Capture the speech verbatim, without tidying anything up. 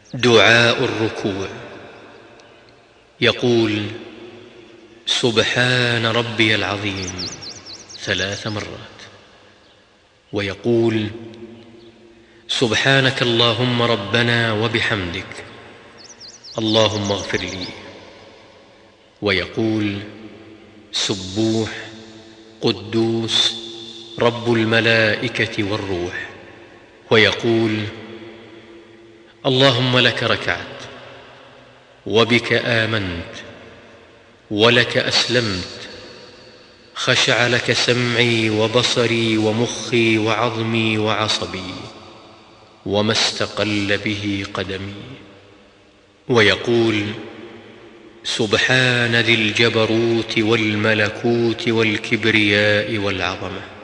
دعاء الركوع. يقول: سبحان ربي العظيم ثلاث مرات، ويقول: سبحانك اللهم ربنا وبحمدك اللهم اغفر لي، ويقول: سبوح قدوس رب الملائكة والروح، ويقول: اللهم لك ركعت وبك آمنت ولك أسلمت، خشع لك سمعي وبصري ومخي وعظمي وعصبي وما استقل به قدمي. ويقول: سبحان ذي الجبروت والملكوت والكبرياء والعظمة.